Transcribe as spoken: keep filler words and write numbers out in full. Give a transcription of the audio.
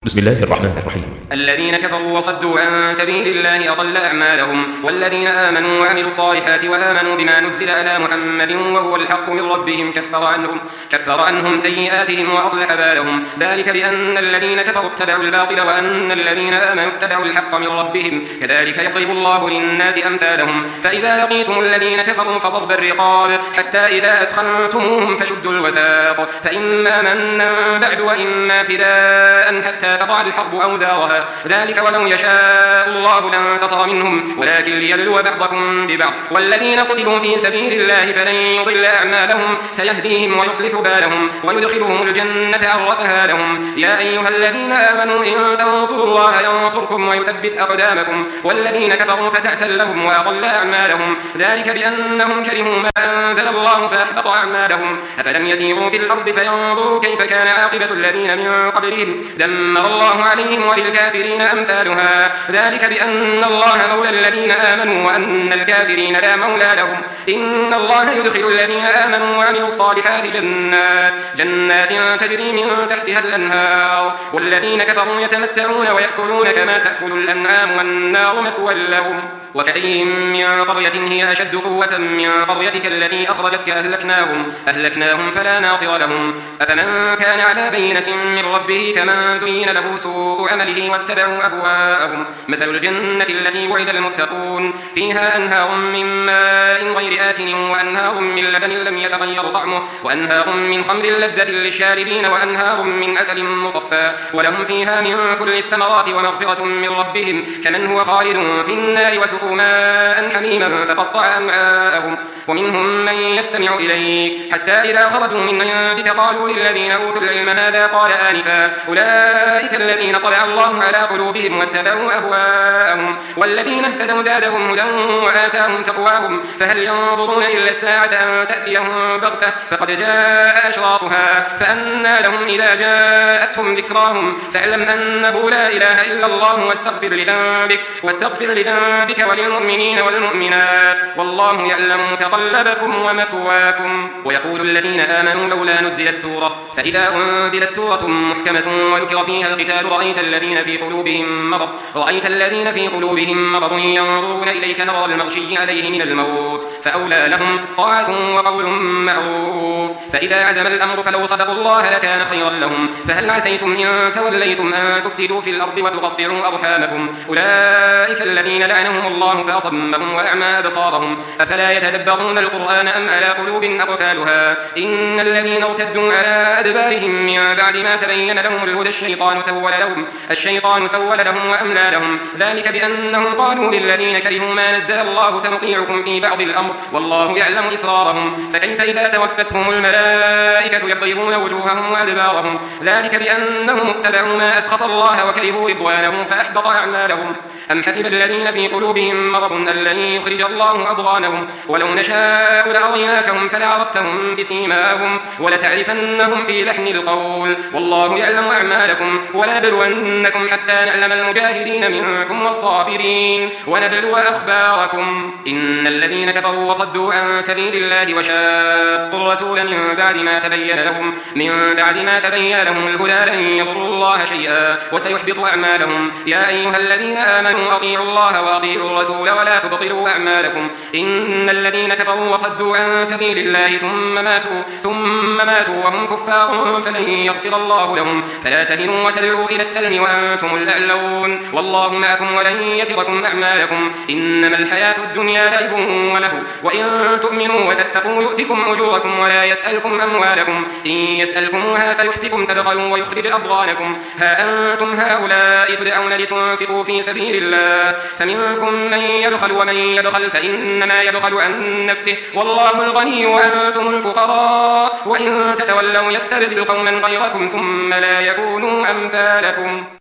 بسم الله الرحمن الرحيم. الذين كفروا وصدوا عن سبيل الله أضل أعمالهم، والذين آمنوا وعملوا الصالحات وآمنوا بما نزل على محمد وهو الحق من ربهم كفر عنهم, كفر عنهم سيئاتهم وأصلح بالهم. ذلك بأن الذين كفروا اتبعوا الباطل وأن الذين آمنوا اتبعوا الحق من ربهم، كذلك يضرب الله للناس أمثالهم. فإذا لقيتم الذين كفروا فضرب الرقاب حتى إذا أثخنتموهم فشدوا الوثاق، فإما منا بعد وإما فداء حتى تضع الحرب أوزارها، ذلك ولو يشاء الله لانتصر منهم ولكن ليبلو بعضكم ببعض. والذين قتلوا في سبيل الله فلن يضل أعمالهم، سيهديهم ويصلح بالهم ويدخلهم الجنة عرفها لهم. يا أيها الذين آمنوا إن تنصروا الله ينصركم ويثبت أقدامكم، والذين كفروا فتعسا لهم وأضل أعمالهم، ذلك بأنهم كرهوا ما أنزل الله فأحبط أعمالهم. أفلم يسيروا في الأرض فينظروا كيف كان عاقبة الذين من قبلهم، دمر الله عليهم وللكافرين أمثالها، ذلك بأن الله مولى الذين آمنوا وأن الكافرين لا مولى لهم. إن الله يدخل الذين آمنوا وعملوا الصالحات جنات, جنات تجري من تحتها الأنهار، والذين كفروا يتمتعون ويأكلون كما تأكل الأنعام والنار مثوى لهم. وكأين من قرية هي أشد قوة من قريتك التي أخرجتك أهلكناهم, أهلكناهم فلا ناصر لهم. أفمن كان على بينة من ربه كمن زين له سوء عمله واتبعوا أهواءهم، مثل الجنة التي وعد المتقون فيها أنهار من ماء غير آسن وأنهار من لبن لم يتغير طعمه وأنهار من خمر لذة للشاربين وأنهار من عسل مصفى، ولهم فيها من كل الثمرات ومغفرة من ربهم كمن هو خالد في النار وسقوا ماء حميما فقطع أمعاءهم. ومنهم من يستمع إليك حتى إذا خرجوا من عندك قالوا للذين أوتوا العلم ماذا قال آنفا، أولئك الذين طبع الله على قلوبهم واتبعوا أهواءهم، والذين اهتدوا زادهم هدى وآتاهم تقواهم. فهل ينظرون إلا الساعة أن تأتيهم بغتة فقد جاء أشراطها، فأنى لهم إذا جاءتهم ذكراهم. فاعلم أنه لا إله إلا الله واستغفر لذنبك, واستغفر لذنبك وللمؤمنين والمؤمنات، والله يعلم متقلبكم ومثواكم. ويقول الذين آمنوا لولا نزلت سورة، فإذا أنزلت سورة محكمة وذكر فيها القتال رأيت الذين في قلوبهم مرض رأيت الذين في قلوبهم مرض ينظرون إليك نظر المغشي عليه من الموت، فأولى لهم طاعة وقول معروف. فإذا عزم الأمر فلو صدقوا الله لكان خيرا لهم. فهل عسيتم إن توليتم أن تفسدوا في الأرض وتقطعوا أرحامكم، أولئك الذين لعنهم الله فأصمهم وأعمى أبصارهم، أفلا يتدبرون القرآن أم على قلوب أقفالها. إن الذين ارتدوا على أدبارهم من بعد ما تبين لهم الهدى الشيطان سول لهم الشيطان سول لهم وأملى لهم، ذلك بأنهم قالوا للذين كرهوا ما نزل الله سنطيعكم في بعض الأمر والله يعلم إسرارهم. فكيف إذا توفتهم الملائكة يضربون وجوههم وأدبارهم، ذلك بأنهم اتبعوا ما أسخط الله وكرهوا رضوانه فأحبط أعمالهم. أم حسب الذين في قلوبهم مرض أن لن يخرج الله أضغانهم، ولو نشاء لأريناكهم فلعرفتهم بسيماهم ولتعرفنهم في لحن القول، والله يعلم أعمالكم. ولنبلونكم حتى نعلم المجاهدين منكم والصابرين ونبلو أخباركم. إن الذين كفروا وصدوا عن سبيل الله وشاقوا الرسول من بعد ما تبين لهم من بعد ما تبين لهم الهدى لن يضروا الله شيئا وسيحبط أعمالهم. يا أيها الذين آمنوا أطيعوا الله وأطيعوا الرسول ولا تبطلوا أعمالكم. إن الذين كفروا وصدوا عن سبيل الله ثم ماتوا ثم ماتوا وهم كفار فلن يغفر الله لهم. فلا تهنوا وتدعوا إلى السلم وأنتم الأعلون، والله معكم ولن يتركم أعمالكم. إنما الحياة الدنيا لعب ولهو، وإن تؤمنوا وتتقوا يؤتكم أجوركم ولا يسألكم أموالكم. إن يسألكموها فيحفكم تبخلوا ويخرج أضغانكم. ها أنتم هؤلاء تدعون لتنفقوا في سبيل الله فمنكم من يبخل ومن يبخل فإنما يبخل عن نفسه والله الغني وأنتم الفقراء، وإن تتولوا يستبدل قوما غيركم ثم لا يكونوا أمثالكم.